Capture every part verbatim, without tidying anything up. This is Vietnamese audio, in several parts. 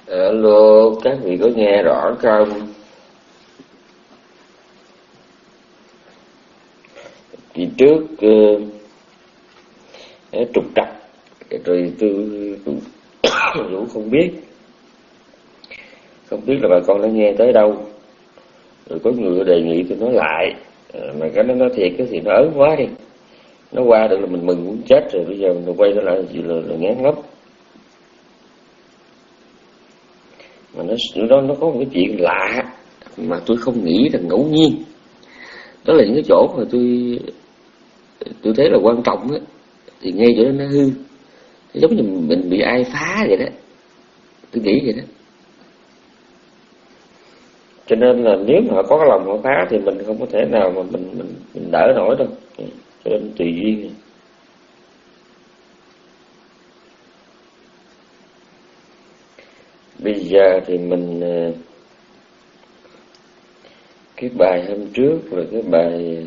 Alo, các vị có nghe rõ không? Kỳ trước uh, trục trặc rồi tôi cũng không biết không biết là bà con đã nghe tới đâu, rồi có người đề nghị tôi nói lại, à, mà cái nó nói thiệt cái thì nó ớn quá đi, nó qua được là mình mừng muốn chết rồi, bây giờ mình quay trở lại gì là, là ngán lắm. Mà nó nó nó có một cái chuyện lạ mà tôi không nghĩ là ngẫu nhiên, đó là những cái chỗ mà tôi tôi thấy là quan trọng á, thì ngay chỗ đó nó hư, giống như mình bị ai phá vậy đó, tôi nghĩ vậy đó. Cho nên là nếu mà họ có cái lòng họ phá thì mình không có thể nào mà mình mình, mình đỡ nổi đâu, cho nên tùy duyên. Bây giờ thì mình cái bài hôm trước là cái bài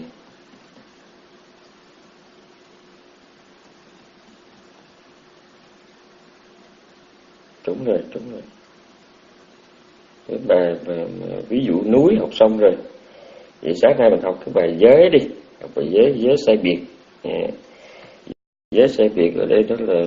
đúng rồi đúng rồi cái bài mà, mà ví dụ núi học xong rồi, vậy sáng nay mình học cái bài giới đi, học bài giới giới sai biệt. Yeah. Giới sai biệt ở đây đó là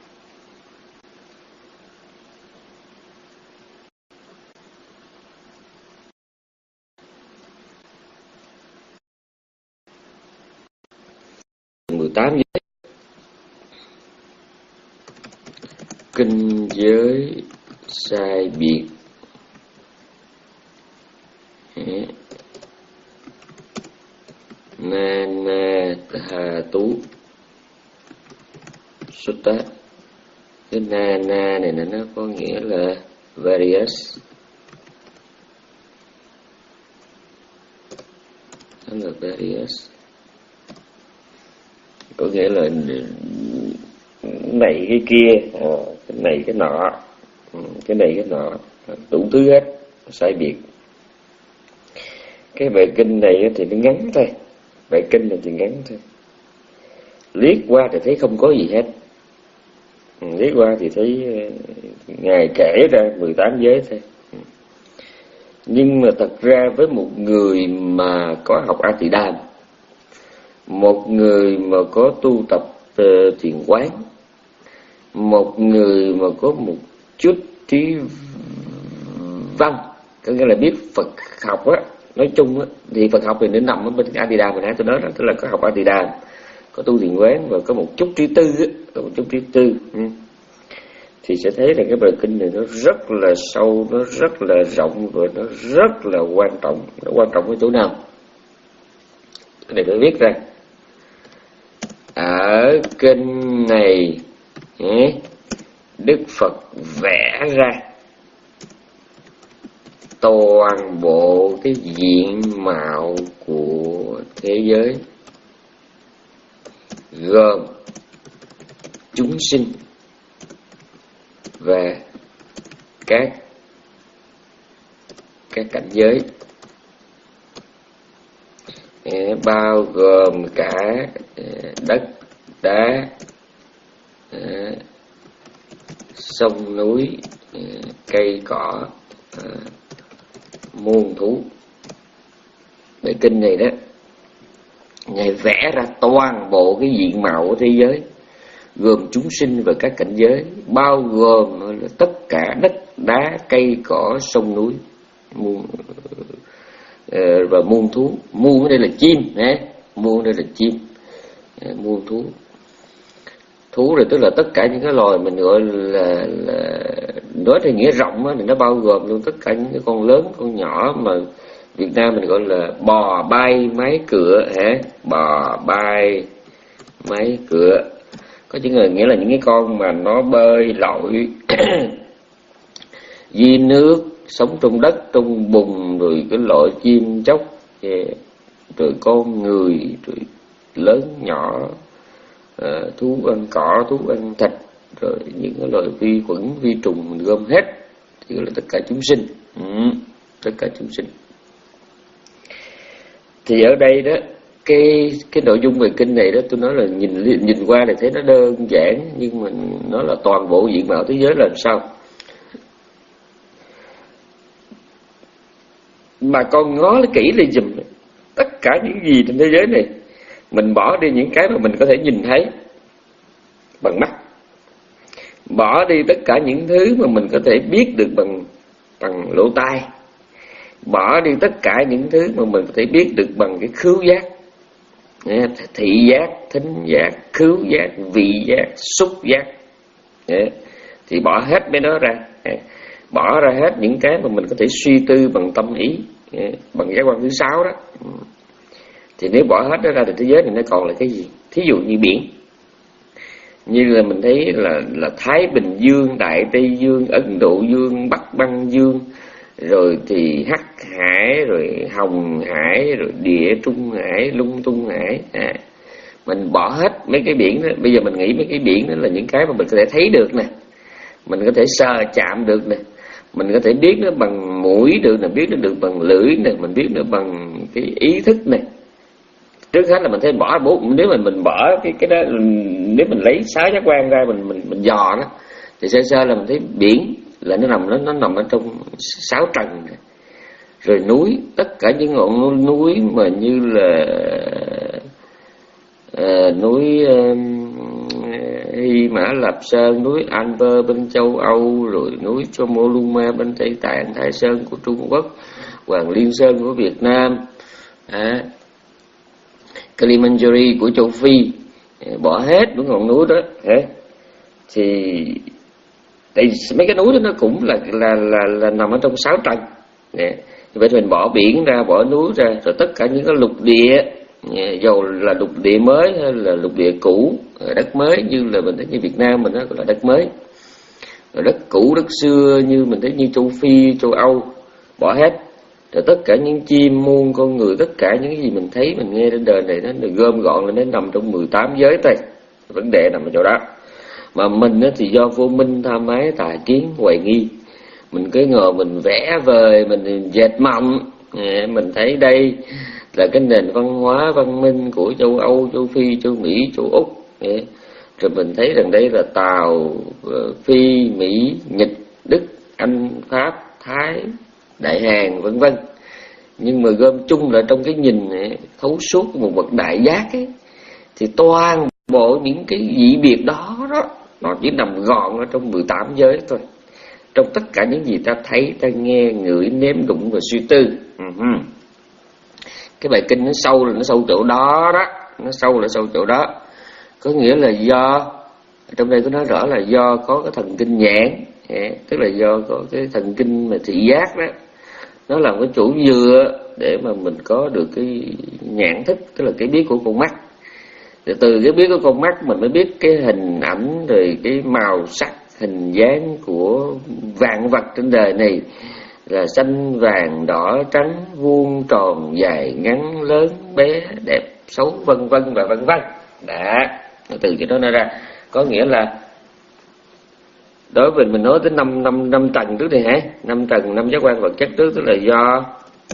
mười tám giới. Kinh giới sai biệt. Yeah. Na na hà tú sutta. Cái na na này nó có nghĩa là various, đó là various, có nghĩa là này cái kia, à, cái này cái nọ, cái này cái nọ, đủ thứ hết, sai biệt. Cái bài kinh này thì nó ngắn thôi, bài kinh này thì ngắn thôi, liếc qua thì thấy không có gì hết, liếc qua thì thấy Ngài kể ra mười tám giới thôi. Nhưng mà thật ra với một người mà có học A Tỳ Đàm, một người mà có tu tập uh, thiền quán, một người mà có một chút trí văn, có nghĩa là biết Phật học á, nói chung á, thì Phật học thì nó nằm ở bên A Tỳ Đàm, mình nãy tôi nói đó, tức là có học A Tỳ Đàm, có tu thiền quán và có một chút trí tư á, có một chút trí tư, ừ. Thì sẽ thấy là cái bài kinh này nó rất là sâu, nó rất là rộng và nó rất là quan trọng. Nó quan trọng ở chỗ nào? Cái này phải viết ra. Ở kinh này Đức Phật vẽ ra toàn bộ cái diện mạo của thế giới, gồm chúng sinh và các các cảnh giới, bao gồm cả đất đá, sông núi, cây cỏ, muôn thú. Bài kinh này đó, Ngài vẽ ra toàn bộ cái diện mạo của thế giới, gồm chúng sinh và các cảnh giới, bao gồm là tất cả đất đá, cây cỏ, sông núi, muôn, và muôn thú. Muôn ở đây là chim, nè, muôn ở đây là chim, muôn thú. Thú rồi tức là tất cả những cái loài mình gọi là, là nói theo nghĩa rộng á, thì nó bao gồm luôn tất cả những cái con lớn, con nhỏ mà Việt Nam mình gọi là bò bay máy cựa, hả? Bò bay máy cựa, có chữ là nghĩa là những cái con mà nó bơi lội dưới nước, sống trong đất, trong bùn, rồi cái loại chim chóc, rồi con người, rồi lớn nhỏ, à, thú ăn cỏ, thú ăn thịt, rồi những cái loại vi khuẩn, vi trùng mình gom hết, thì gọi là tất cả chúng sinh, ừ, tất cả chúng sinh. Thì ở đây đó, cái cái nội dung về kinh này đó, tôi nói là nhìn nhìn qua thì thấy nó đơn giản, nhưng mà nó là toàn bộ diện mạo thế giới là làm sao? mà con ngó kỹ lên giùm, tất cả những gì trên thế giới này, mình bỏ đi những cái mà mình có thể nhìn thấy bằng mắt, bỏ đi tất cả những thứ mà mình có thể biết được bằng bằng lỗ tai, bỏ đi tất cả những thứ mà mình có thể biết được bằng cái khứu giác, thị giác, thính giác, khứu giác, vị giác, xúc giác, thì bỏ hết mấy đó ra, bỏ ra hết những cái mà mình có thể suy tư bằng tâm ý, bằng giác quan thứ sáu đó. Thì nếu bỏ hết đó ra thì thế giới này nó còn là cái gì? Thí dụ như biển, như là mình thấy là là Thái Bình Dương, Đại Tây Dương, Ấn Độ Dương, Bắc Băng Dương, rồi thì Hắc Hải, rồi Hồng Hải, rồi Địa Trung Hải, Lung Tung Hải. À, mình bỏ hết mấy cái biển đó. Bây giờ mình nghĩ mấy cái biển đó là những cái mà mình có thể thấy được nè, mình có thể sờ chạm được nè, mình có thể biết nó bằng mũi được nè, biết nó được bằng lưỡi nè, mình biết nó bằng cái ý thức nè. Trước hết là mình thấy bỏ bốn, nếu mình mình bỏ cái cái đó, nếu mình lấy sáu giác quan ra mình mình mình dò nó thì sơ sơ là mình thấy biển là nó nằm nó nó nằm ở trong sáu trần, rồi núi, tất cả những ngọn núi mà như là uh, núi uh, Hy Mã Lạp Sơn, núi Alper bên châu Âu, rồi núi Chomolungma bên Tây Tạng, Thái Sơn của Trung Quốc, Hoàng Liên Sơn của Việt Nam, à, Kilimanjaro của châu Phi, bỏ hết những ngọn núi đó, thì tại mấy cái núi đó nó cũng là là là, là nằm ở trong sáu trần. Vậy thì mình bỏ biển ra, bỏ núi ra, rồi tất cả những cái lục địa, dầu là lục địa mới hay là lục địa cũ, đất mới như là mình thấy như Việt Nam mình đó gọi là đất mới, rồi đất cũ, đất xưa như mình thấy như châu Phi, châu Âu, bỏ hết. Rồi tất cả những chim muôn, con người, tất cả những cái gì mình thấy, mình nghe trên đời này nó được gom gọn lên, nó nằm trong mười tám giới thôi. Vấn đề nằm ở chỗ đó. Mà mình thì do vô minh, tham ái, tà kiến, hoài nghi, mình cứ ngồi mình vẽ vời, mình dệt mộng, mình thấy đây là cái nền văn hóa văn minh của châu Âu, châu Phi, châu Mỹ, châu Úc. Rồi mình thấy rằng đây là Tàu, Phi, Mỹ, Nhật, Đức, Anh, Pháp, Thái, Đại Hàn, vân vân. Nhưng mà gom chung là trong cái nhìn này, thấu suốt của một bậc đại giác ấy, thì toàn bộ những cái dị biệt đó đó nó chỉ nằm gọn ở trong mười tám giới thôi, trong tất cả những gì ta thấy, ta nghe, ngửi, nếm, đụng và suy tư. Uh-huh. Cái bài kinh nó sâu là nó sâu chỗ đó đó, nó sâu là sâu chỗ đó. Có nghĩa là do, trong đây có nói rõ là do có cái thần kinh nhãn, tức là do có cái thần kinh mà thị giác đó, nó làm cái chỗ dựa để mà mình có được cái nhãn thức, tức là cái biết của con mắt. Rồi từ cái biết của con mắt mình mới biết cái hình ảnh, rồi cái màu sắc, hình dáng của vạn vật trên đời này là xanh, vàng, đỏ, trắng, vuông, tròn, dài, ngắn, lớn, bé, đẹp, xấu, vân vân và vân vân. Đã, từ cái đó nó ra, có nghĩa là đối với mình nói tới năm năm năm trần trước đây hả? Năm trần, năm giác quan vật chất trước, tức là do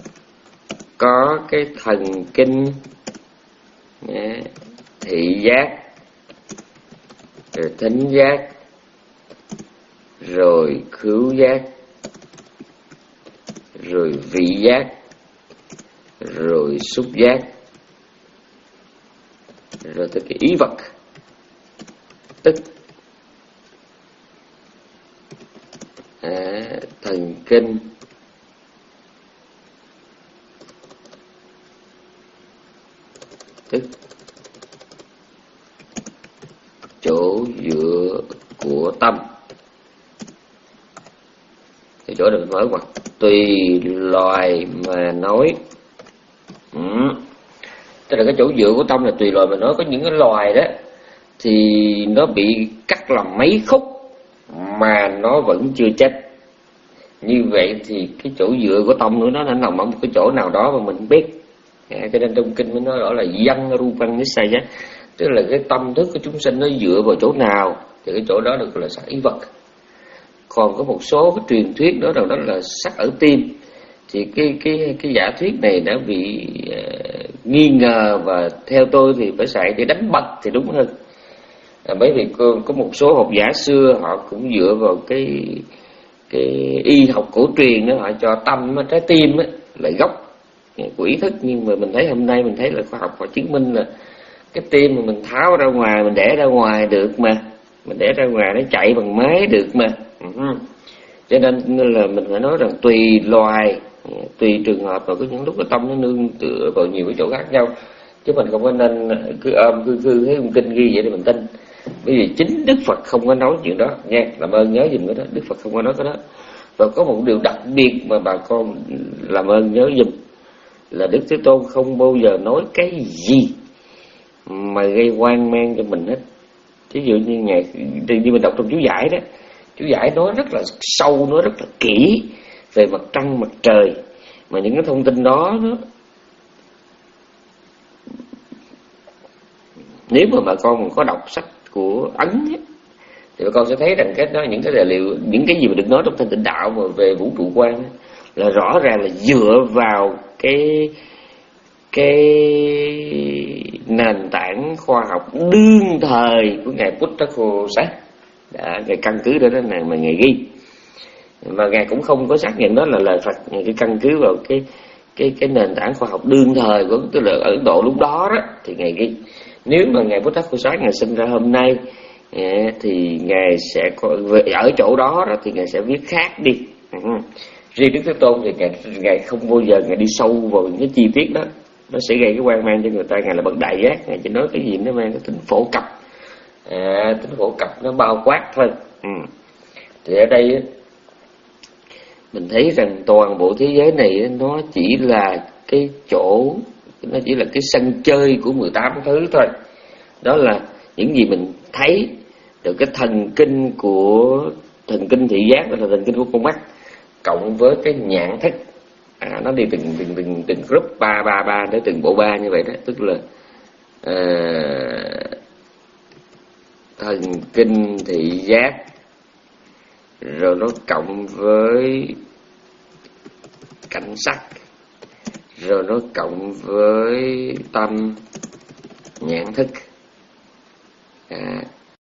có cái thần kinh thị giác, rồi thính giác, rồi khứu giác, rồi vị giác, rồi xúc giác, rồi tới cái ý vật, tức à, thần kinh tức chỗ dựa của tâm. Thì chỗ này mình mở ngoặt tùy loài mà nói. Ừ. Tức là cái chỗ dựa của tâm là tùy loài mà nói. Có những cái loài đó thì nó bị cắt làm mấy khúc mà nó vẫn chưa chết. Như vậy thì cái chỗ dựa của tâm nữa nó đã nằm ở một cái chỗ nào đó mà mình biết. À, cho nên trong kinh mới nói rõ là văn rupang nisaya, tức là cái tâm thức của chúng sinh nó dựa vào chỗ nào thì cái chỗ đó được gọi là sắc ý vật. Còn có một số cái truyền thuyết đó rằng đó là sắc ở tim, thì cái cái cái giả thuyết này đã bị uh, nghi ngờ, và theo tôi thì phải xài để đánh bật thì đúng hơn. À, bởi vì có, có một số học giả xưa họ cũng dựa vào cái cái y học cổ truyền đó, họ cho tâm trái tim á, là gốc của ý thức. Nhưng mà mình thấy hôm nay mình thấy là khoa học họ chứng minh là cái tim mà mình tháo ra ngoài, mình để ra ngoài được mà, mình để ra ngoài nó chạy bằng máy được mà. Uh-huh. Cho nên là mình phải nói rằng tùy loài, tùy trường hợp, và có những lúc cái tâm nó nương tựa vào nhiều cái chỗ khác nhau, chứ mình không có nên cứ ôm cứ cứ thấy ông kinh ghi vậy để mình tin. Bởi vì chính Đức Phật không có nói chuyện đó nha, làm ơn nhớ giùm cái đó, Đức Phật không có nói cái đó. Và có một điều đặc biệt mà bà con làm ơn nhớ giùm là Đức Thế Tôn không bao giờ nói cái gì mà gây hoang mang cho mình hết. Ví dụ như ngày như mình đọc trong chú giải đó, chú giải nói rất là sâu, nói rất là kỹ về mặt trăng mặt trời, mà những cái thông tin đó nó, nếu mà bà con có đọc sách của Ấn ấy, thì bà con sẽ thấy rằng cái đó, những cái tài liệu, những cái gì mà được nói trong Thanh Tịnh Đạo mà về vũ trụ quan ấy, là rõ ràng là dựa vào cái cái nền tảng khoa học đương thời của ngài Buddha-Khosat. Đã ngài căn cứ đó đó này mà ngài ghi, mà ngài cũng không có xác nhận đó là lời Phật, ngài cái căn cứ vào cái cái cái nền tảng khoa học đương thời của tức là ở Ấn Độ lúc đó đó thì ngài ghi. Nếu mà ngài Buddha-Khosat ngài sinh ra hôm nay thì ngài sẽ có, ở chỗ đó, đó thì ngài sẽ viết khác đi. Uh-huh. Riêng Đức Thế Tôn thì ngài, ngài không bao giờ ngài đi sâu vào những cái chi tiết đó, nó sẽ gây cái hoang mang cho người ta. Ngài là bậc đại giác, ngài chỉ nói cái gì nó mang cái tính phổ cập, à, tính phổ cập nó bao quát thôi. Ừ. Thì ở đây mình thấy rằng toàn bộ thế giới này nó chỉ là cái chỗ, nó chỉ là cái sân chơi của mười tám thứ thôi. Đó là những gì mình thấy, được cái thần kinh của thần kinh thị giác, đó là thần kinh của con mắt, cộng với cái nhãn thức. À, nó đi từng từng từng từng group ba ba ba đến từng bộ ba như vậy đó, tức là à, thần kinh thị giác, rồi nó cộng với cảnh sắc, rồi nó cộng với tâm nhãn thức. À,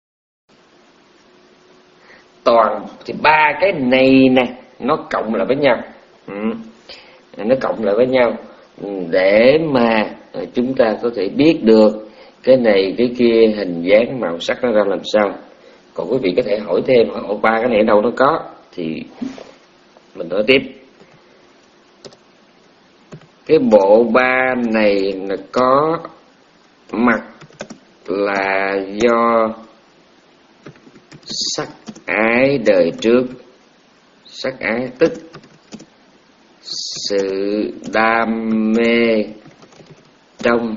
toàn thì ba cái này nè nó cộng lại với nhau. Ừ. Nó cộng lại với nhau để mà chúng ta có thể biết được cái này cái kia, hình dáng màu sắc nó ra làm sao. Còn quý vị có thể hỏi thêm, hỏi ba cái này ở đâu nó có, thì mình nói tiếp. Cái bộ ba này là có mặt là do sắc ái đời trước. Sắc ái tức sự đam mê trong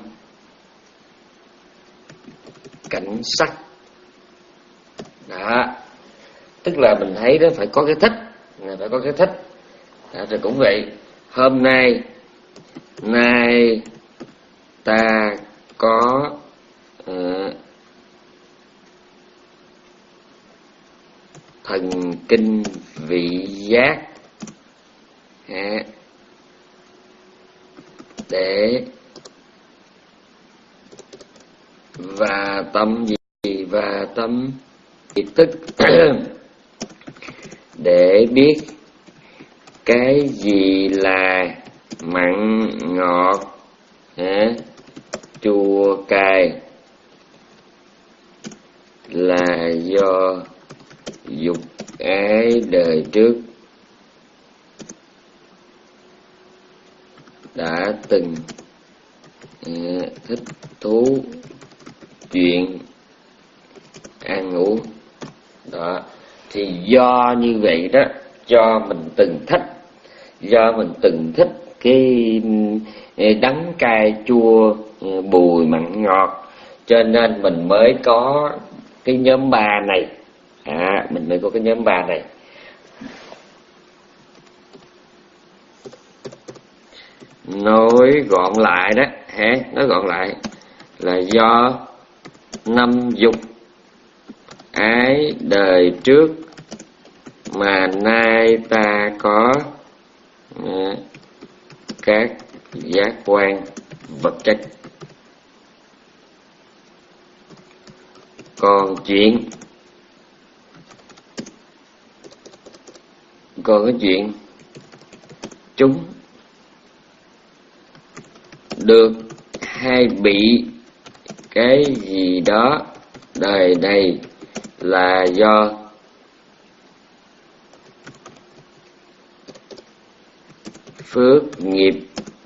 cảnh sắc đó. Tức là mình thấy đó phải có cái thích, phải có cái thích đó. Rồi cũng vậy, hôm nay nay ta có uh, thần kinh vị giác à, để và tâm gì và tâm tức để biết cái gì là mặn ngọt à, chua cay là do dục ái đời trước đã từng uh, thích thú chuyện ăn uống đó. Thì do như vậy đó, do mình từng thích, do mình từng thích cái đắng cay chua bùi mặn ngọt, cho nên mình mới có cái nhóm ba này. À, mình mới có cái nhóm ba này. Nói gọn lại đó ha, nói gọn lại là do năm dục ái đời trước mà nay ta có à, các giác quan vật chất. Còn chuyện còn cái chuyện chúng được hay bị cái gì đó đời này là do phước nghiệp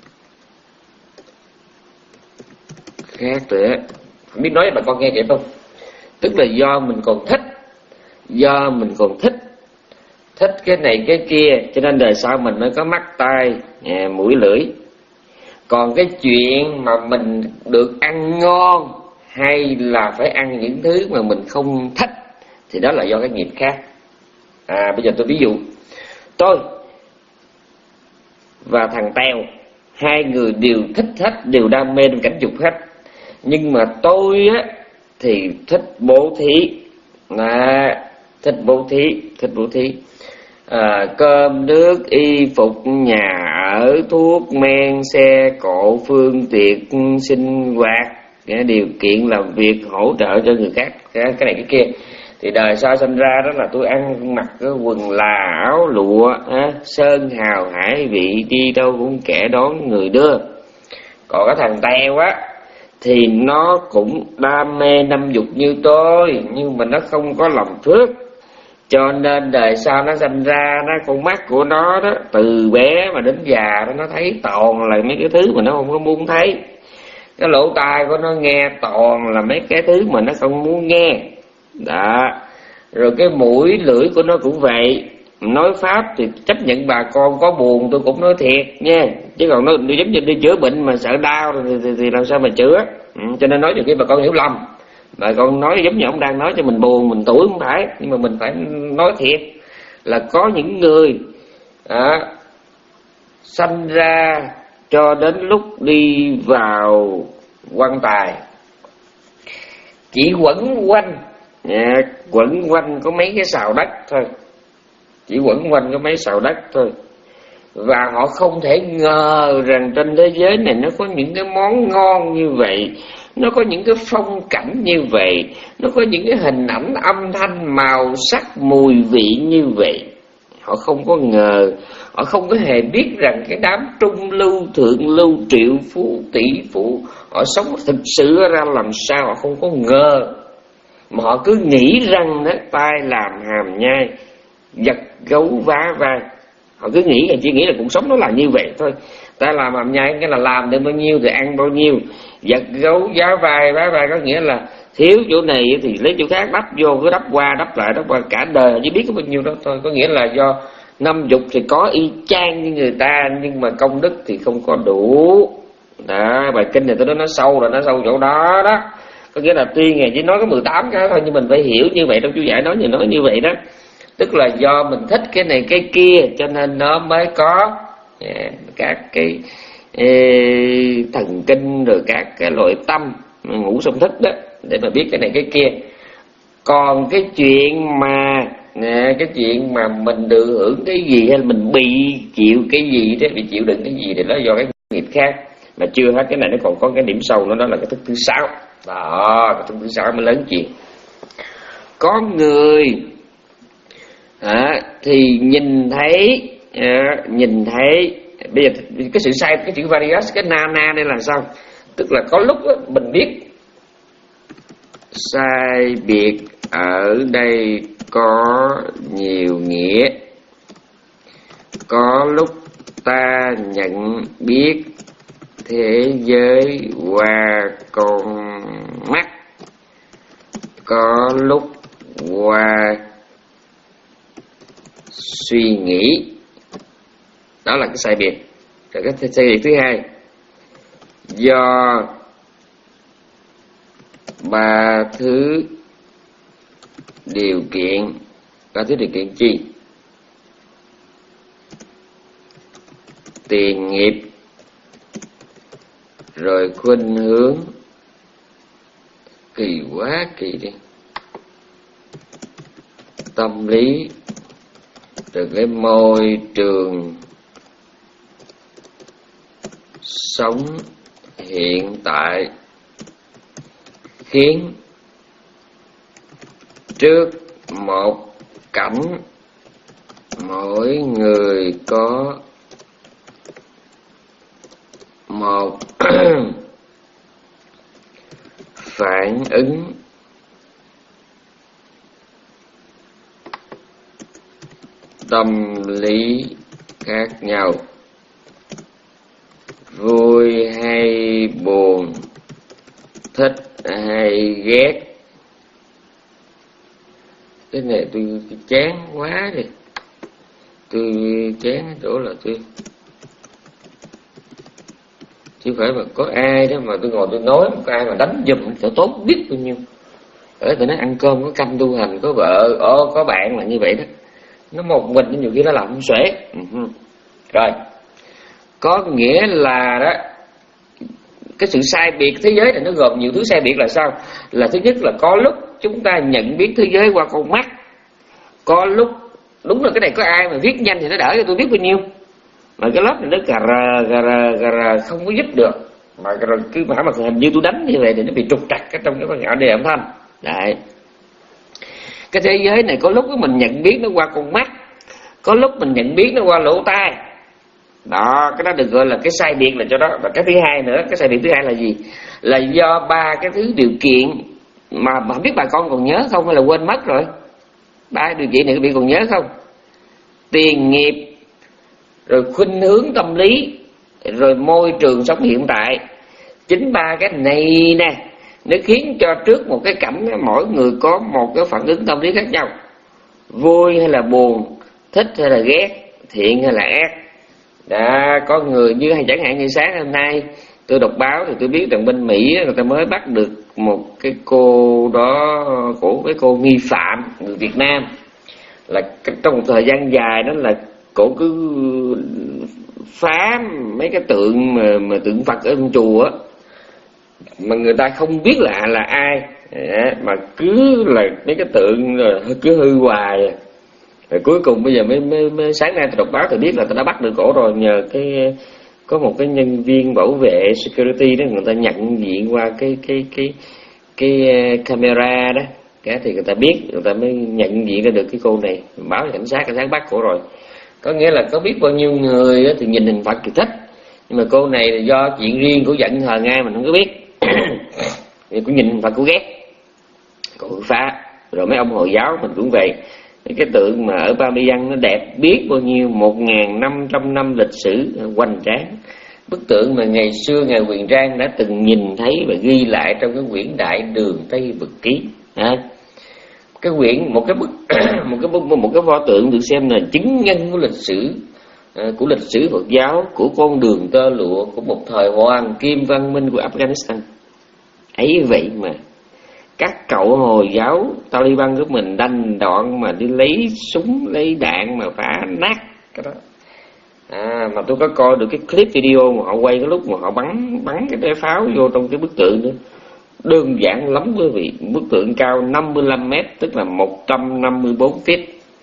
khác nữa. Không biết nói cho bà con nghe kịp không? Tức là do mình còn thích, do mình còn thích thích cái này cái kia, cho nên đời sau mình mới có mắt tai à, mũi lưỡi. Còn cái chuyện mà mình được ăn ngon hay là phải ăn những thứ mà mình không thích thì đó là do cái nghiệp khác. À bây giờ tôi ví dụ, tôi và thằng Tèo, hai người đều thích hết, đều đam mê trong cảnh dục hết. Nhưng mà tôi á thì thích bố thí, à, thích bố thí, thích bố thí. À, cơm nước y phục nhà ở thuốc men xe cộ phương tiện sinh hoạt, điều kiện làm việc hỗ trợ cho người khác, cái này cái kia. Thì đời sau sinh ra đó là tôi ăn mặc cái quần là áo lụa á, sơn hào hải vị, đi đâu cũng kẻ đón người đưa. Còn cái thằng Tèo á thì nó cũng đam mê năm dục như tôi, nhưng mà nó không có lòng phước, cho nên đời sau nó sinh ra, nó con mắt của nó đó từ bé mà đến già đó, nó thấy toàn là mấy cái thứ mà nó không có muốn thấy. Cái lỗ tai của nó nghe toàn là mấy cái thứ mà nó không muốn nghe đó. Rồi cái mũi lưỡi của nó cũng vậy. Nói pháp thì chấp nhận bà con có buồn tôi cũng nói thiệt nha, chứ còn nó giống như đi chữa bệnh mà sợ đau thì, thì, thì làm sao mà chữa. Ừ, cho nên nói cho khi bà con hiểu lầm, bà con nói giống như ông đang nói cho mình buồn mình tủi không phải, nhưng mà mình phải nói thiệt là có những người à, sanh ra cho đến lúc đi vào quan tài chỉ quẩn quanh à, quẩn quanh có mấy cái sào đất thôi, chỉ quẩn quanh có mấy sào đất thôi. Và họ không thể ngờ rằng trên thế giới này nó có những cái món ngon như vậy, nó có những cái phong cảnh như vậy, nó có những cái hình ảnh âm thanh màu sắc mùi vị như vậy. Họ không có ngờ, họ không có hề biết rằng cái đám trung lưu, thượng lưu, triệu phú, tỷ phú họ sống thực sự ra làm sao, họ không có ngờ. Mà họ cứ nghĩ rằng đó, tai làm hàm nhai, giật gấu vá vai. Họ cứ nghĩ, chỉ nghĩ là cuộc sống nó là như vậy thôi. Ta làm hàm nhai cái là làm được bao nhiêu thì ăn bao nhiêu, giật gấu giá vai vá vai có nghĩa là thiếu chỗ này thì lấy chỗ khác đắp vô, cứ đắp qua đắp lại đắp qua cả đời chỉ biết có bao nhiêu đó thôi. Có nghĩa là do năm dục thì có y chang như người ta, nhưng mà công đức thì không có đủ đó. Bài kinh này tôi nói nó sâu là nó sâu chỗ đó đó. Có nghĩa là tuy ngày chỉ nói có mười tám cái thôi, nhưng mình phải hiểu như vậy. Trong chú giải nói như nói như vậy đó, tức là do mình thích cái này cái kia cho nên nó mới có yeah, các cái ê, thần kinh rồi các cái loại tâm ngủ sông thức đó để mà biết cái này cái kia. Còn cái chuyện mà nè, cái chuyện mà mình được hưởng cái gì hay là mình bị chịu cái gì đó, bị chịu đựng cái gì thì nó do cái nghiệp khác. Mà chưa hết, cái này nó còn có cái điểm sâu nữa, đó là cái thức thứ sáu đó. Cái thức thứ sáu mới lớn chuyện. Có người à, thì nhìn thấy à, nhìn thấy bây giờ cái sự sai, cái chữ various, cái na na đây là sao? Tức là có lúc đó, mình biết sai biệt ở đây có nhiều nghĩa. Có lúc ta nhận biết thế giới qua con mắt, có lúc qua suy nghĩ. Đó là cái sai biệt. Rồi cái sai biệt thứ hai, do ba thứ điều kiện. Ba thứ điều kiện chi? Tiền nghiệp, rồi khuynh hướng. Kỳ quá kỳ đi. Tâm lý, rồi cái môi trường sống hiện tại khiến trước một cảnh mỗi người có một phản ứng tâm lý khác nhau, vui hay buồn, thích hay ghét. Cái này tôi, tôi chán quá đi, tôi chán ở chỗ là tôi chứ phải mà có ai đó mà tôi ngồi tôi nói một ai mà đánh giùm sẽ tốt biết bao nhiêu. Ở tôi nói ăn cơm có canh tu hành, có vợ ô có bạn là như vậy đó, nó một mình nhiều khi nó làm không xuể. Uh-huh. Rồi có nghĩa là đó, cái sự sai biệt thế giới này nó gồm nhiều thứ sai biệt là sao? Là thứ nhất là có lúc chúng ta nhận biết thế giới qua con mắt, có lúc đúng là cái này có ai mà viết nhanh thì nó đỡ cho tôi biết bao nhiêu, mà cái lớp này nó gà rà gà rà gà rà không có giúp được, mà rồi cứ mà mà hình như tôi đánh như vậy thì nó bị trục trặc ở trong cái phần đề âm thanh. Đấy, cái thế giới này có lúc mình nhận biết nó qua con mắt, có lúc mình nhận biết nó qua lỗ tai. Đó, cái đó được gọi là cái sai biệt là cho đó. Và cái thứ hai nữa, cái sai biệt thứ hai là gì? Là do ba cái thứ điều kiện mà mà không biết bà con còn nhớ không hay là quên mất rồi. Ba điều kiện này có bị còn nhớ không? Tiền nghiệp, rồi khuynh hướng tâm lý, rồi môi trường sống hiện tại. Chính ba cái này nè, nó khiến cho trước một cái cảnh mỗi người có một cái phản ứng tâm lý khác nhau. Vui hay là buồn, thích hay là ghét, thiện hay là ác. Đã có người như hay chẳng hạn như sáng hôm nay tôi đọc báo thì tôi biết rằng bên Mỹ người ta mới bắt được một cái cô đó của cái cô nghi phạm người Việt Nam, là trong một thời gian dài đó là cổ cứ phá mấy cái tượng mà, mà tượng Phật ở trong chùa á, mà người ta không biết là là ai, mà cứ là mấy cái tượng cứ hư hoài. Rồi cuối cùng bây giờ mới, mới, mới sáng nay tôi đọc báo thì biết là tôi đã bắt được cổ rồi, nhờ cái có một cái nhân viên bảo vệ security đó, người ta nhận diện qua cái cái cái cái, cái camera đó, cái thì người ta biết, người ta mới nhận diện ra được cái cô này, báo cho cảnh sát, cảnh sát bắt cổ rồi. Có nghĩa là có biết bao nhiêu người thì nhìn hình Phật thì thích, nhưng mà cô này là do chuyện riêng của giận hờn ai mình không có biết. Thì cũng nhìn hình Phật cũng ghét, cô phá. Rồi mấy ông Hồi giáo mình cũng vậy. Cái tượng mà ở Ba My Văn nó đẹp biết bao nhiêu, một nghìn năm trăm năm lịch sử hoành tráng. Bức tượng mà ngày xưa ngài Huyền Trang đã từng nhìn thấy và ghi lại trong cái quyển Đại Đường Tây Vực Ký. À, cái quyển một cái bức một cái bức, một cái pho tượng được xem là chứng nhân của lịch sử, à, của lịch sử Phật giáo, của con đường tơ lụa, của một thời hoàng kim văn minh của Afghanistan. Ấy vậy mà các cậu Hồi giáo Taliban của mình đanh đoạn mà đi lấy súng lấy đạn mà phá nát cái đó. À, mà tôi có coi được cái clip video mà họ quay cái lúc mà họ bắn bắn cái trái pháo vô trong cái bức tượng nữa. Đơn giản lắm quý vị, bức tượng cao năm mươi lăm mét, tức là một trăm năm mươi bốn feet.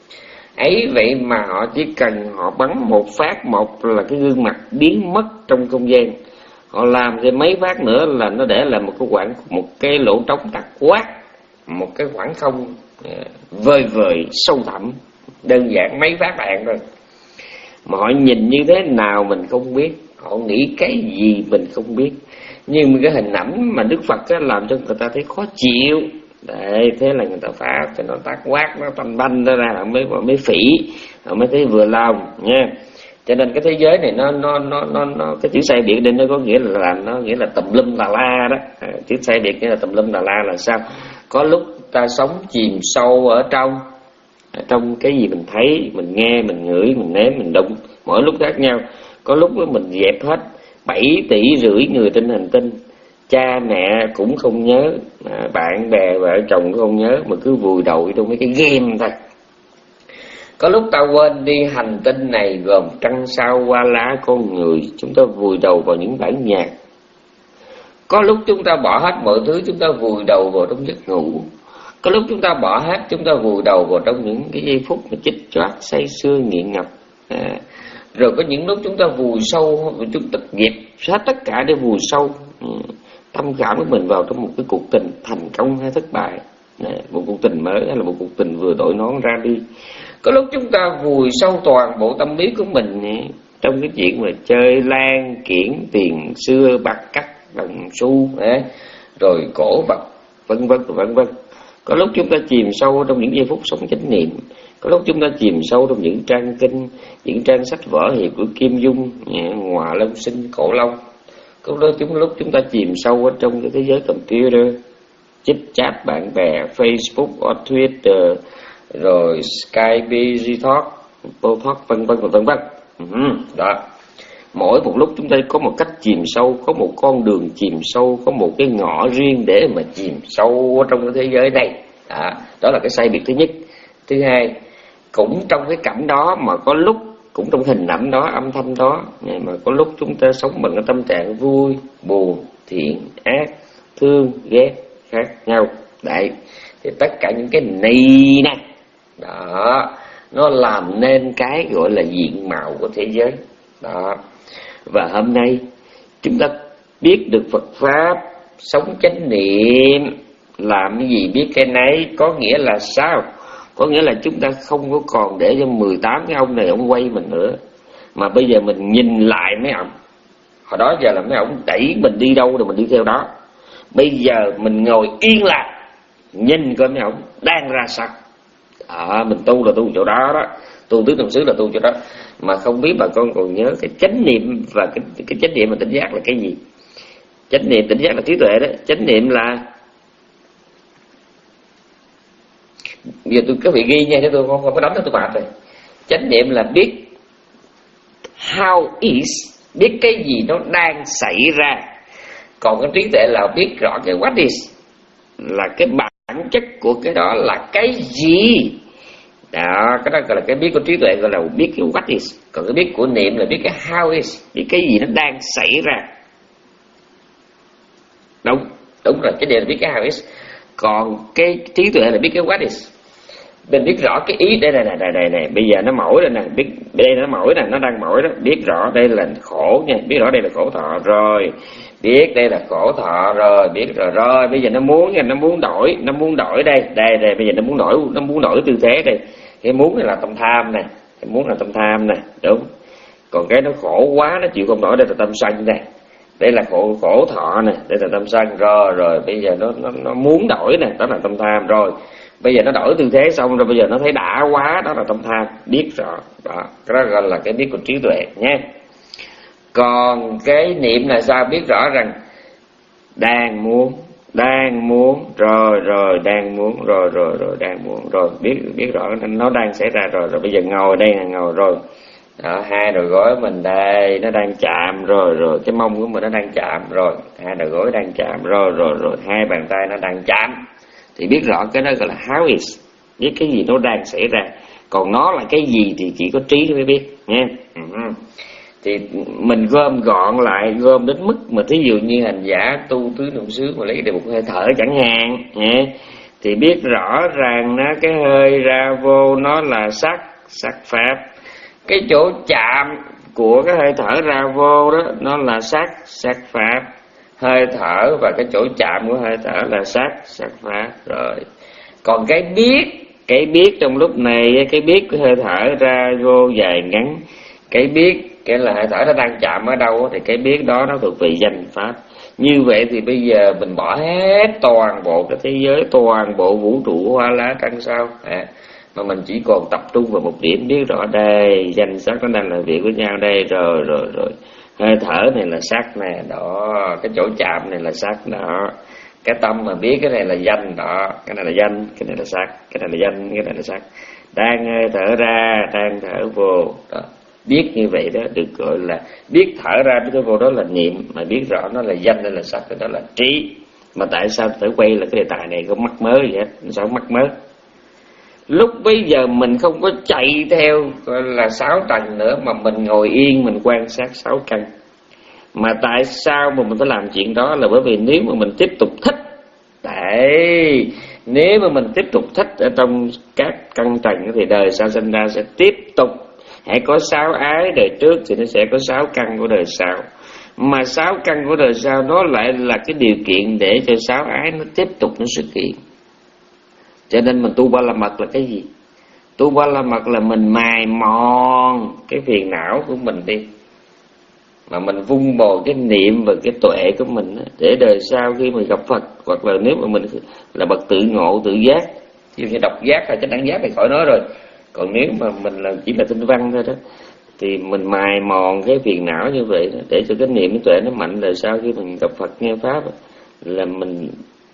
Ấy vậy mà họ chỉ cần họ bắn một phát một là cái gương mặt biến mất trong không gian. Họ làm thêm mấy phát nữa là nó để lại một cái khoảng, một cái lỗ trống tắc quát, một cái khoảng không vơi vời sâu thẳm, đơn giản mấy phát đạn rồi. Mà họ nhìn như thế nào mình không biết, họ nghĩ cái gì mình không biết, nhưng mà cái hình ảnh mà Đức Phật á, làm cho người ta thấy khó chịu. Đấy, thế là người ta phá cho nó tắc quát, nó tanh banh ra là mới mới phỉ, họ mới thấy vừa lòng nha. Cho nên cái thế giới này nó nó nó nó, nó cái chữ sai biệt đây nó có nghĩa là, là nó nghĩa là tùm lum tà la đó. À, chữ sai biệt nghĩa là tùm lum tà la là sao? Có lúc ta sống chìm sâu ở trong trong cái gì mình thấy, mình nghe, mình ngửi, mình nếm, mình đụng, mỗi lúc khác nhau. Có lúc đó mình dẹp hết bảy tỷ rưỡi người trên hành tinh, cha mẹ cũng không nhớ, à, bạn bè vợ chồng cũng không nhớ, mà cứ vùi đầu trong mấy cái game thôi. Có lúc ta quên đi hành tinh này gồm trăng sao hoa lá con người, chúng ta vùi đầu vào những bản nhạc. Có lúc chúng ta bỏ hết mọi thứ, chúng ta vùi đầu vào trong giấc ngủ. Có lúc chúng ta bỏ hết, chúng ta vùi đầu vào trong những cái giây phút mà chích choát, say sưa, nghiện ngập. À, rồi có những lúc chúng ta vùi sâu, chúng ta dẹp hết tất cả để vùi sâu ừ, tâm khảm của mình vào trong một cái cuộc tình thành công hay thất bại. À, một cuộc tình mới hay là một cuộc tình vừa đội nón ra đi. Có lúc chúng ta vùi sâu toàn bộ tâm lý của mình trong cái chuyện mà chơi lan kiển tiền xưa bạc cắt đồng xu, rồi cổ vật vân vân vân vân. Có lúc chúng ta chìm sâu trong những giây phút sống chánh niệm, có lúc chúng ta chìm sâu trong những trang kinh, những trang sách vở hiệp của Kim Dung, Hòa Long Sinh, Cổ Long. Có lúc chúng lúc chúng ta chìm sâu ở trong cái thế giới computer, chit chat bạn bè, Facebook, Twitter, rồi Skype, Gtalk, Potalk, vân vân vân vân. Đó. Mỗi một lúc chúng ta có một cách chìm sâu, có một con đường chìm sâu, có một cái ngõ riêng để mà chìm sâu trong cái thế giới này. Đó, đó là cái sai biệt thứ nhất. Thứ hai, cũng trong cái cảnh đó mà có lúc, cũng trong hình ảnh đó, âm thanh đó, mà có lúc chúng ta sống bằng cái tâm trạng vui, buồn, thiện, ác, thương, ghét khác nhau. Đấy, thì tất cả những cái này nè, đó, nó làm nên cái gọi là diện mạo của thế giới. Đó. Và hôm nay chúng ta biết được Phật Pháp, sống chánh niệm, làm cái gì biết cái nấy, có nghĩa là sao? Có nghĩa là chúng ta không có còn để cho mười tám cái ông này ông quay mình nữa, mà bây giờ mình nhìn lại mấy ông. Hồi đó giờ là mấy ông đẩy mình đi đâu rồi mình đi theo đó. Bây giờ mình ngồi yên lại, nhìn coi mấy ông đang ra sao. À, mình tu là tu chỗ đó đó, tu tứ niệm xứ là tu chỗ đó. Mà không biết bà con còn nhớ cái chánh niệm và cái, cái chánh niệm và tỉnh giác là cái gì? Chánh niệm, tỉnh giác là trí tuệ đó. Chánh niệm là, giờ tôi các vị ghi nha, chứ tôi không, không có đánh cho tôi bạc rồi. Chánh niệm là biết how is, biết cái gì nó đang xảy ra. Còn cái trí tuệ là biết rõ cái what is, là cái bản chất của cái đó là cái gì. Đó, cái đó gọi là cái biết của trí tuệ, gọi là biết cái what is. Còn cái biết của niệm là biết cái how is, biết cái gì nó đang xảy ra. Đúng, đúng rồi, cái điều là biết cái how is. Còn cái trí tuệ là biết cái what is. Mình biết rõ cái ý đây này này này này, bây giờ nó mỏi đây nè, biết đây nó mỏi nè, nó đang mỏi đó, biết rõ đây là khổ nha, biết rõ đây là khổ thọ rồi, biết đây là khổ thọ rồi, biết rồi rồi, bây giờ nó muốn nha, nó muốn đổi, nó muốn đổi đây, đây đây, bây giờ nó muốn đổi, nó muốn đổi tư thế đây. Cái muốn này là tâm tham nè, cái muốn là tâm tham nè, đúng. Còn cái nó khổ quá, nó chịu không nổi, đây là tâm sân nè. Đây là khổ khổ thọ nè, đây là tâm sân rồi rồi, bây giờ nó nó nó muốn đổi nè, đó là tâm tham rồi. Bây giờ nó đổi tư thế xong rồi, bây giờ nó thấy đã quá, đó là tâm tham, biết rõ. Đó, cái đó gọi là cái biết của trí tuệ nha. Còn cái niệm là sao? Biết rõ rằng đang muốn, đang muốn, rồi rồi, đang muốn, rồi rồi rồi, đang muốn, rồi, biết biết rõ nó đang xảy ra rồi, rồi bây giờ ngồi đây là ngồi rồi. Đó, hai đầu gối mình đây nó đang chạm rồi rồi, cái mông của mình nó đang chạm rồi, hai đầu gối đang chạm rồi rồi rồi, hai bàn tay nó đang chạm. Thì biết rõ cái đó gọi là how is, biết cái gì nó đang xảy ra. Còn nó là cái gì thì chỉ có trí mới biết nha. Uh-huh. Thì mình gom gọn lại, gom đến mức mà thí dụ như hành giả tu tứ niệm xứ mà lấy được một hơi thở chẳng hạn nha, thì biết rõ rằng nó cái hơi ra vô nó là sắc, sắc pháp. Cái chỗ chạm của cái hơi thở ra vô đó nó là sắc, sắc pháp. Hơi thở và cái chỗ chạm của hơi thở là sắc, sắc pháp rồi. Còn cái biết, cái biết trong lúc này, cái biết của hơi thở ra vô dài ngắn, cái biết cái là hơi thở nó đang chạm ở đâu thì cái biết đó nó thuộc về danh pháp. Như vậy thì bây giờ mình bỏ hết toàn bộ cái thế giới, toàn bộ vũ trụ hoa lá trăng sao, à, mà mình chỉ còn tập trung vào một điểm, biết rõ đây danh sắc nó đang làm việc với nhau đây, rồi rồi rồi. Hơi thở này là sắc nè, đó, cái chỗ chạm này là sắc đó. Cái tâm mà biết cái này là danh đó, cái này là danh, cái này là sắc, cái này là danh, cái này là sắc. Đang hơi thở ra, đang thở vô đó. Biết như vậy đó được gọi là biết thở ra, biết thở vô đó là niệm, mà biết rõ nó là danh hay là sắc đó là trí. Mà tại sao phải quay là cái đề tài này có mắc mớ vậy hết, sao mắc mớ? Lúc bây giờ mình không có chạy theo gọi là sáu trần nữa, mà mình ngồi yên mình quan sát sáu căn. Mà tại sao mà mình phải làm chuyện đó là bởi vì nếu mà mình tiếp tục thích, đấy, nếu mà mình tiếp tục thích ở trong các căn trần thì đời sau sinh ra sẽ tiếp tục. Hãy có sáu ái đời trước thì nó sẽ có sáu căn của đời sau. Mà sáu căn của đời sau nó lại là cái điều kiện để cho sáu ái nó tiếp tục nó xuất hiện. Cho nên mình tu ba la mật là cái gì? Tu ba la mật là mình mài mòn cái phiền não của mình đi. mà mình vun bồi cái niệm và cái tuệ của mình để đời sau khi mình gặp Phật, hoặc là nếu mà mình là bậc tự ngộ tự giác, ví dụ như độc giác hay chánh đẳng giác thì khỏi nói rồi, còn nếu mà mình là chỉ là tinh văn thôi đó thì mình mài mòn cái phiền não như vậy để cho cái niệm cái tuệ nó mạnh, đời sau khi mình gặp Phật nghe pháp là mình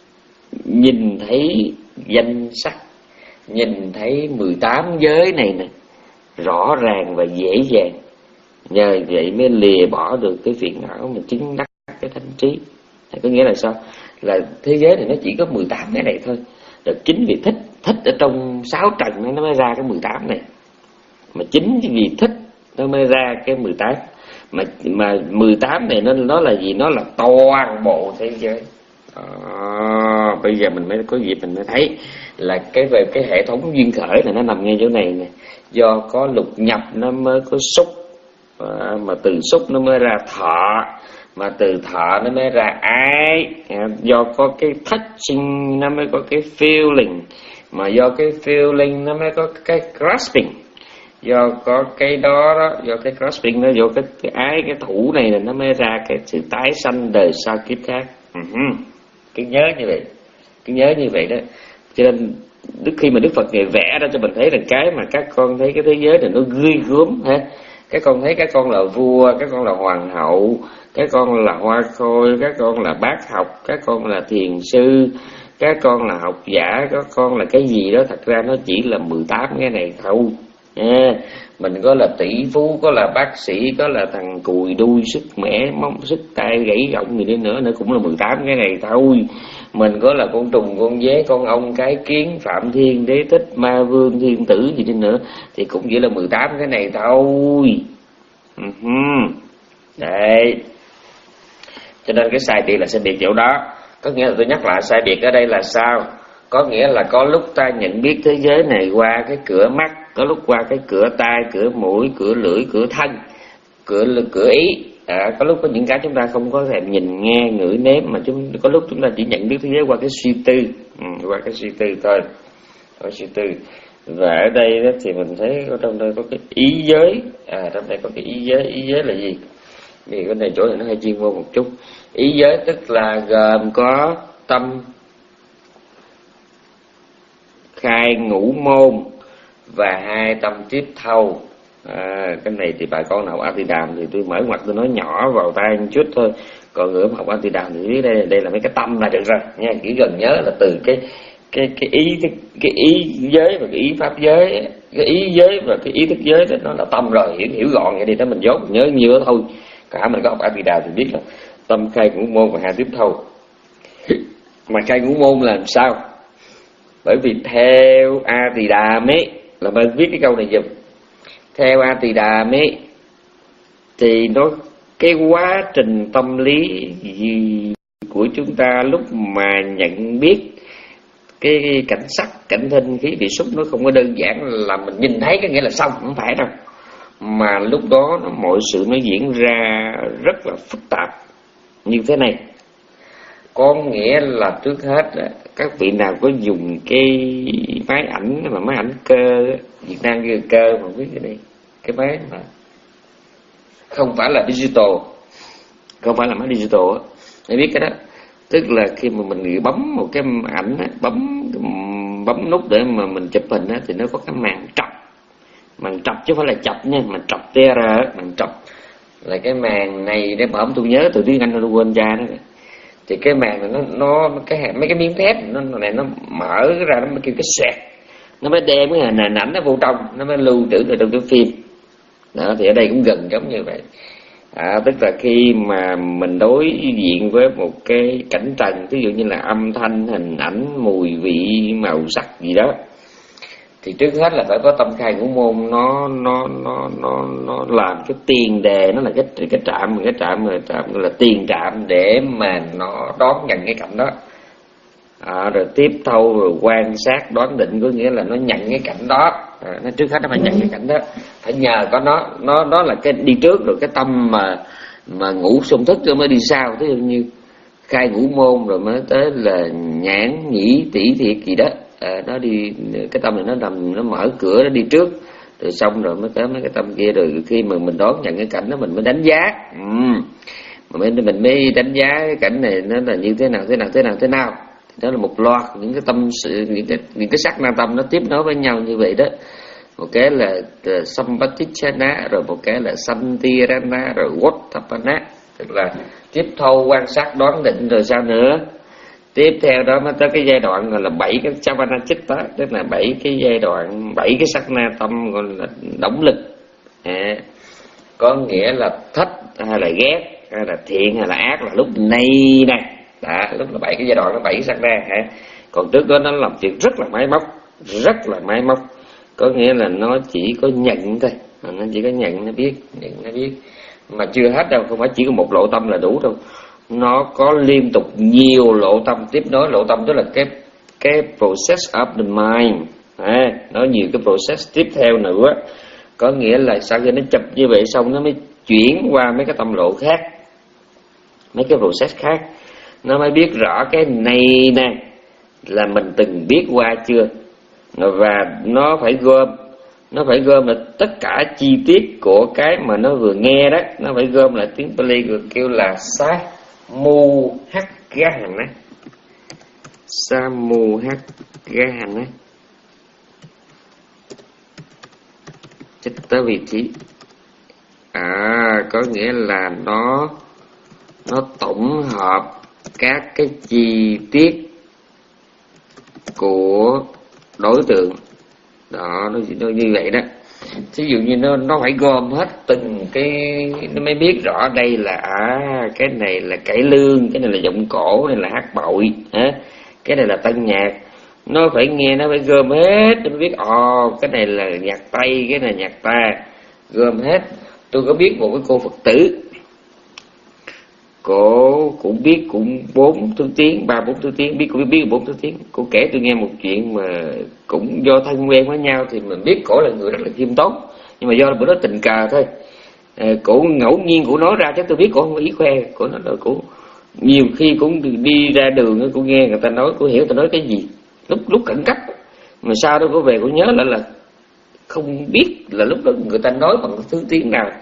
nhìn thấy danh sắc, nhìn thấy mười tám giới này nè rõ ràng và dễ dàng. Nhờ vậy mới lìa bỏ được cái phiền não, mình chứng đắc cái thánh trí. Có nghĩa là sao? Là thế giới này nó chỉ có mười tám cái này thôi. Được chính vì thích, thích ở trong sáu trần nó mới ra cái mười tám này. Mà chính vì thích nó mới ra cái mười tám. Mà mà mười tám này nó nó là gì? Nó là toàn bộ thế giới. À, bây giờ mình mới có dịp mình mới thấy là cái về cái hệ thống duyên khởi này nó nằm ngay chỗ này nè. Do có lục nhập nó mới có xúc, à, mà từ xúc nó mới ra thọ, mà từ thọ nó mới ra ái, à, do có cái touching nó mới có cái feeling, mà do cái feeling nó mới có cái grasping, do có cái đó đó, do cái grasping nó vô cái, cái ái, cái thủ này là nó mới ra cái sự tái sanh đời sau kiếp khác. Uh-huh. Cứ nhớ như vậy, cứ nhớ như vậy đó. Cho nên Đức khi mà Đức Phật Ngài vẽ ra cho mình thấy rằng cái mà các con thấy cái thế giới này nó ghê gớm ha. Các con thấy các con là vua, các con là hoàng hậu, các con là hoa khôi, các con là bác học, các con là thiền sư, các con là học giả, các con là cái gì đó, thật ra nó chỉ là mười tám cái này thôi. À, mình có là tỷ phú, có là bác sĩ, có là thằng cùi đuôi sức mẻ móng sức tay gãy gọng gì đi nữa nữa cũng là mười tám cái này thôi. Mình có là con trùng, con dế, con ong, cái kiến, phạm thiên, đế thích, ma vương, thiên tử gì đi nữa thì cũng chỉ là mười tám cái này thôi. Uh-huh. Đấy. Cho nên cái sai biệt là sai biệt chỗ đó. Có nghĩa là tôi nhắc lại sai biệt ở đây là sao? Có nghĩa là có lúc ta nhận biết thế giới này qua cái cửa mắt, có lúc qua cái cửa tai, cửa mũi, cửa lưỡi, cửa thân, cửa cửa ý. À, có lúc có những cái chúng ta không có thể nhìn, nghe, ngửi, nếm, mà chúng có lúc chúng ta chỉ nhận biết thế giới qua cái suy tư, ừ, qua cái suy tư thôi, qua suy tư. Và ở đây đó thì mình thấy ở trong đây có cái ý giới, à trong đây có cái ý giới, ý giới là gì? Vì cái này chỗ này nó hơi chuyên môn một chút. Ý giới tức là gồm có tâm khai ngũ môn và hai tâm tiếp thâu. À, cái này thì bà con nào học A Tỳ Đàm thì tôi mở ngoặt tôi nói nhỏ vào tay một chút thôi. Còn người học A Tỳ Đàm thì biết đây đây là mấy cái tâm là được rồi nha. Chỉ cần nhớ là từ cái cái cái ý cái ý giới và cái ý pháp giới, cái ý giới và cái ý thức giới đó nó là tâm rồi, hiểu hiểu gọn vậy đi đó, mình dốt nhớ nhiều đó thôi. Cả mình có học A Tỳ Đàm thì biết là tâm khai ngũ môn và hai tiếp thâu. Mà khai ngũ môn là làm sao? Bởi vì theo A Tỳ Đàm ấy, là mình viết cái câu này giùm. Theo A Tỳ Đàm ấy thì nó cái quá trình tâm lý gì của chúng ta lúc mà nhận biết cái cảnh sắc, cảnh thinh, khí vị xúc nó không có đơn giản là mình nhìn thấy cái nghĩa là xong, không phải đâu. Mà lúc đó nó, mọi sự nó diễn ra rất là phức tạp như thế này. Có nghĩa là trước hết các vị nào có dùng cái máy ảnh mà máy ảnh cơ, Việt Nam kêu cơ mà biết cái này, cái máy mà không phải là digital, không phải là máy digital á, để biết cái đó. Tức là khi mà mình bấm một cái ảnh, bấm bấm nút để mà mình chụp hình á, thì nó có cái màn trọc, màn trọc chứ không phải là chọc nha, màn trọc tê ra, màn trọc là cái màn này để bấm, tôi nhớ từ tiếng Anh tôi quên cha đó. Thì cái màn này nó nó cái mấy cái miếng thép nó này nó mở ra, nó mới kêu cái xoẹt, nó mới đem cái hình ảnh nó vô trong, nó mới lưu trữ ở trong cái phim đó. Thì ở đây cũng gần giống như vậy. À, tức là khi mà mình đối diện với một cái cảnh trần, ví dụ như là âm thanh, hình ảnh, mùi vị, màu sắc gì đó, thì trước hết là phải có tâm khai ngũ môn, nó nó nó nó nó làm cái tiền đề, nó là cái cái trạm, cái trạm là trạm là tiền trạm để mà nó đón nhận cái cảnh đó. À, rồi tiếp thâu, rồi quan sát, đoán định, có nghĩa là nó nhận cái cảnh đó. À, nó trước hết nó phải nhận cái cảnh đó, phải nhờ có nó, nó đó là cái đi trước, rồi cái tâm mà mà ngủ xung thức rồi mới đi sau. Ví dụ như khai ngũ môn rồi mới tới là nhãn nhĩ tỷ thiệt gì đó. À, nó đi, cái tâm này nó nằm, nó mở cửa, nó đi trước, Rồi xong rồi mới tới mấy cái tâm kia, rồi khi mà mình đón nhận cái cảnh đó mình mới đánh giá. Ừ. Mình, mình mới đánh giá cái cảnh này nó là như thế nào, thế nào, thế nào, thế nào. Thì đó là một loạt những cái tâm sự, những cái, những cái sắc na tâm nó tiếp nối với nhau như vậy đó. Một cái là Sampatichana, rồi một cái là Santirana, rồi Wattapana, tức là tiếp thâu quan sát đoán định, rồi sao nữa. Tiếp theo đó mới tới cái giai đoạn gọi là bảy cái Chavanachitta, tức là bảy cái giai đoạn, bảy cái sắc na tâm gọi là động lực. À, có nghĩa là thích hay là ghét, hay là thiện hay là ác, là lúc này nè. Đó, lúc là bảy cái giai đoạn, nó bảy sắc na. À, còn trước đó nó làm việc rất là máy móc, rất là máy móc. Có nghĩa là nó chỉ có nhận thôi, nó chỉ có nhận, nó biết, nhận nó biết. Mà chưa hết đâu, không phải chỉ có một lộ tâm là đủ đâu. Nó có liên tục nhiều lộ tâm tiếp nối. Lộ tâm tức là cái cái process of the mind. À, nó nhiều cái process tiếp theo nữa. Có nghĩa là sau khi nó chụp như vậy xong, nó mới chuyển qua mấy cái tâm lộ khác, mấy cái process khác. Nó mới biết rõ cái này nè là mình từng biết qua chưa. Và nó phải gom, nó phải gom là tất cả chi tiết của cái mà nó vừa nghe đó, nó phải gom lại. Tiếng Pali kêu là Samuhagahana, Samuhagahana Chitta Vithi. À, có nghĩa là nó nó tổng hợp các cái chi tiết của đối tượng đó, nó, nó như vậy đó. Ví dụ như nó nó phải gom hết từng cái, nó mới biết rõ đây là à, cái này là cải lương, cái này là giọng cổ, cái này là hát bội, à, cái này là tân nhạc. Nó phải nghe, nó phải gom hết, nó mới biết ồ, oh, cái này là nhạc Tây, cái này nhạc ta, gom hết. Tôi có biết một cái cô Phật tử, cô cũng biết cũng bốn thứ tiếng, ba bốn thứ tiếng, biết cũng biết biết bốn thứ tiếng. Cô kể tôi nghe một chuyện mà cũng do thân quen với nhau thì mình biết cổ là người rất là khiêm tốn, nhưng mà do bữa đó tình cờ thôi. À, cổ ngẫu nhiên cổ nói ra chứ tôi biết cổ không có ý khoe. Cổ nói là cổ nhiều khi cũng đi ra đường, cổ nghe người ta nói, cổ hiểu người ta nói cái gì lúc lúc khẩn cấp, mà sau đó cổ về cổ nhớ lại là không biết là lúc đó người ta nói bằng thứ tiếng nào.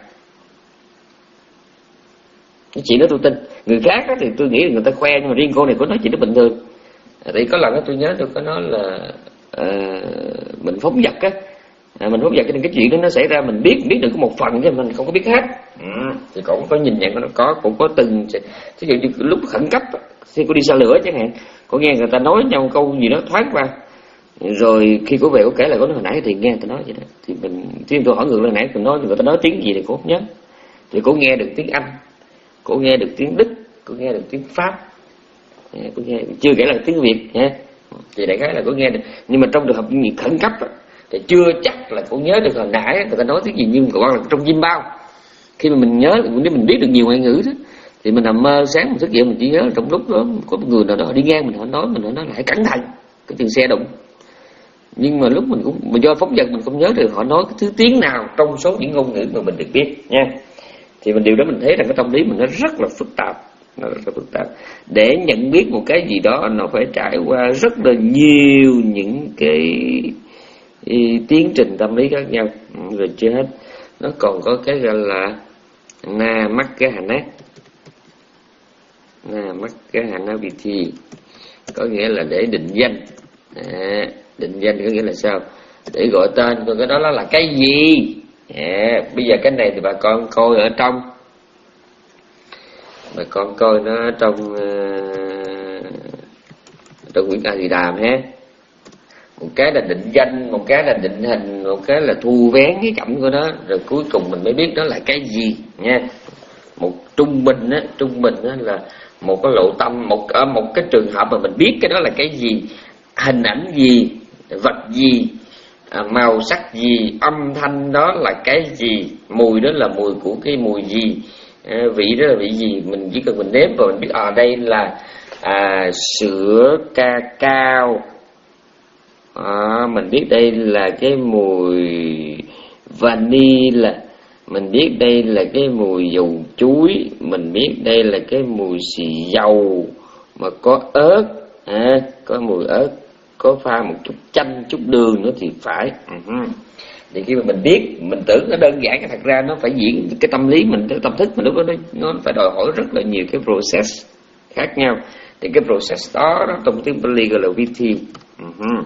Cái chuyện đó tôi tin. Người khác đó thì tôi nghĩ là người ta khoe, nhưng mà riêng cô này có nói chuyện đó bình thường. À, thì có lần đó tôi nhớ tôi có nói là à, mình phóng dật á, à, mình phóng dật nên cái chuyện đó nó xảy ra mình biết biết được có một phần chứ mình không có biết hết. Ừ, thì cậu có nhìn nhận nó có, cũng có từng, ví dụ như lúc khẩn cấp khi cô đi xa lửa chẳng hạn, cô nghe người ta nói nhau câu gì đó thoáng qua, rồi khi cô về cô kể lại, cô nói hồi nãy thì nghe người ta nói vậy đó, thì mình khi tôi hỏi người hồi nãy tôi nói người ta nói tiếng gì thì cô không nhớ, thì cô nghe được tiếng Anh, cô nghe được tiếng Đức, cô nghe được tiếng Pháp, cô nghe chưa kể là tiếng Việt nha. Thì đại khái là cô nghe được, nhưng mà trong trường hợp khẩn cấp thì chưa chắc là cô nhớ được hồi nãy người ta nói tiếng gì, nhưng còn là trong Zim bao. Khi mà mình nhớ, nếu mình biết được nhiều ngoại ngữ đó, thì mình nằm mơ sáng mình thức dậy mình chỉ nhớ là trong lúc đó có một người nào đó đi ngang mình họ nói, mình họ nói là hãy cẩn thận cái chừng xe đụng. Nhưng mà lúc mình cũng mà do phóng dật mình không nhớ được họ nói cái thứ tiếng nào trong số những ngôn ngữ mà mình được biết nha. Thì mình điều đó mình thấy rằng cái tâm lý mình nó rất là phức tạp, nó rất là phức tạp. Để nhận biết một cái gì đó nó phải trải qua rất là nhiều những cái ý, tiến trình tâm lý khác nhau. Rồi chưa hết, nó còn có cái gọi là na mắc cái hành ác, na mắc cái hành ác vị thi, có nghĩa là để định danh. À, định danh có nghĩa là sao? Để gọi tên, còn cái đó nó là cái gì? À, bây giờ cái này thì bà con coi ở trong, bà con coi nó ở trong uh, trong quyển A Di Đàm ha. Một cái là định danh, một cái là định hình, một cái là thu vén cái cảm của nó, rồi cuối cùng mình mới biết đó là cái gì nha. Một trung bình á, trung bình á là một cái lộ tâm, một ở một cái trường hợp mà mình biết cái đó là cái gì, hình ảnh gì, vật gì, à, màu sắc gì, âm thanh đó là cái gì, mùi đó là mùi của cái mùi gì, à, vị đó là vị gì. Mình chỉ cần mình nếm vào mình biết ở à, đây là à, sữa ca cao, à, mình biết đây là cái mùi vanilla, mình biết đây là cái mùi dầu chuối, mình biết đây là cái mùi xì dầu mà có ớt, à, có mùi ớt, có pha một chút chanh, chút đường nữa thì phải. Uh-huh. Thì khi mà mình biết, mình tưởng nó đơn giản, thật ra nó phải diễn cái tâm lý mình, cái tâm thức mình lúc đó nó phải đòi hỏi rất là nhiều cái process khác nhau. Thì cái process đó, đó trong tiếng Pali gọi là vithi. Uh-huh.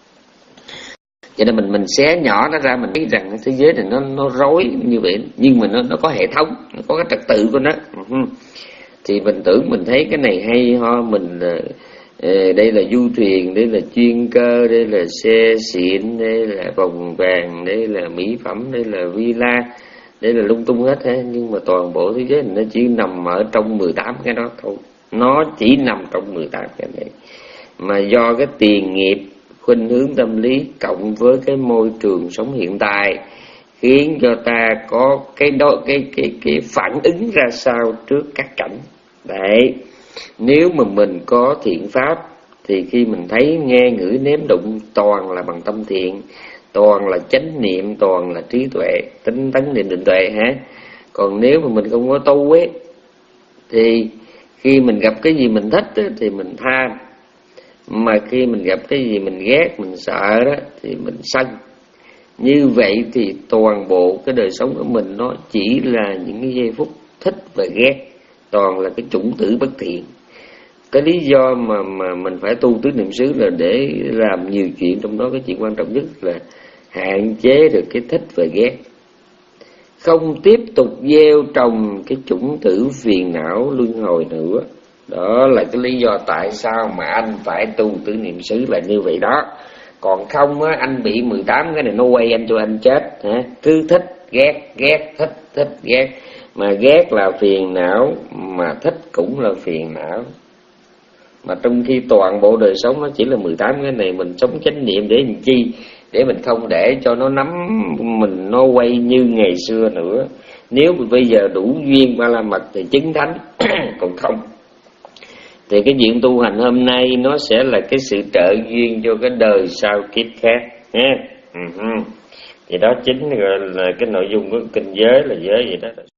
Cho nên mình mình xé nhỏ nó ra, mình biết rằng cái thế giới này nó nó rối như vậy, nhưng mà nó nó có hệ thống, nó có cái trật tự của nó. Uh-huh. Thì mình tưởng mình thấy cái này hay ho, mình uh, đây là du thuyền, đây là chuyên cơ, đây là xe xịn, đây là vòng vàng, đây là mỹ phẩm, đây là villa, đây là lung tung hết ha. Nhưng mà toàn bộ thế giới này nó chỉ nằm ở trong mười tám cái đó thôi. Nó chỉ nằm trong mười tám cái này. Mà do cái tiền nghiệp, khuynh hướng tâm lý cộng với cái môi trường sống hiện tại khiến cho ta có cái đó, cái cái cái phản ứng ra sao trước các cảnh. Đấy, nếu mà mình có thiện pháp thì khi mình thấy nghe ngửi nếm đụng toàn là bằng tâm thiện, toàn là chánh niệm, toàn là trí tuệ, tinh tấn niệm định tuệ hả. Còn nếu mà mình không có tu ấy thì khi mình gặp cái gì mình thích ấy, thì mình tham, mà khi mình gặp cái gì mình ghét, mình sợ đó thì mình sân. Như vậy thì toàn bộ cái đời sống của mình nó chỉ là những cái giây phút thích và ghét, toàn là cái chủng tử bất thiện. Cái lý do mà mà mình phải tu tứ niệm xứ là để làm nhiều chuyện, trong đó cái chuyện quan trọng nhất là hạn chế được cái thích và ghét, không tiếp tục gieo trồng cái chủng tử phiền não luân hồi nữa. Đó là cái lý do tại sao mà anh phải tu tứ niệm xứ là như vậy đó. Còn không á, anh bị mười tám cái này nó quay anh cho anh chết hả? Cứ thích ghét, ghét thích, thích ghét. Mà ghét là phiền não, mà thích cũng là phiền não. Mà trong khi toàn bộ đời sống nó chỉ là mười tám cái này, mình sống chánh niệm để làm chi? Để mình không để cho nó nắm mình, nó quay như ngày xưa nữa. Nếu mà bây giờ đủ duyên ba la mật thì chứng thánh, còn không thì cái chuyện tu hành hôm nay nó sẽ là cái sự trợ duyên cho cái đời sau kiếp khác ha. Uh-huh. Thì đó chính gọi là cái nội dung của kinh giới, là giới vậy đó.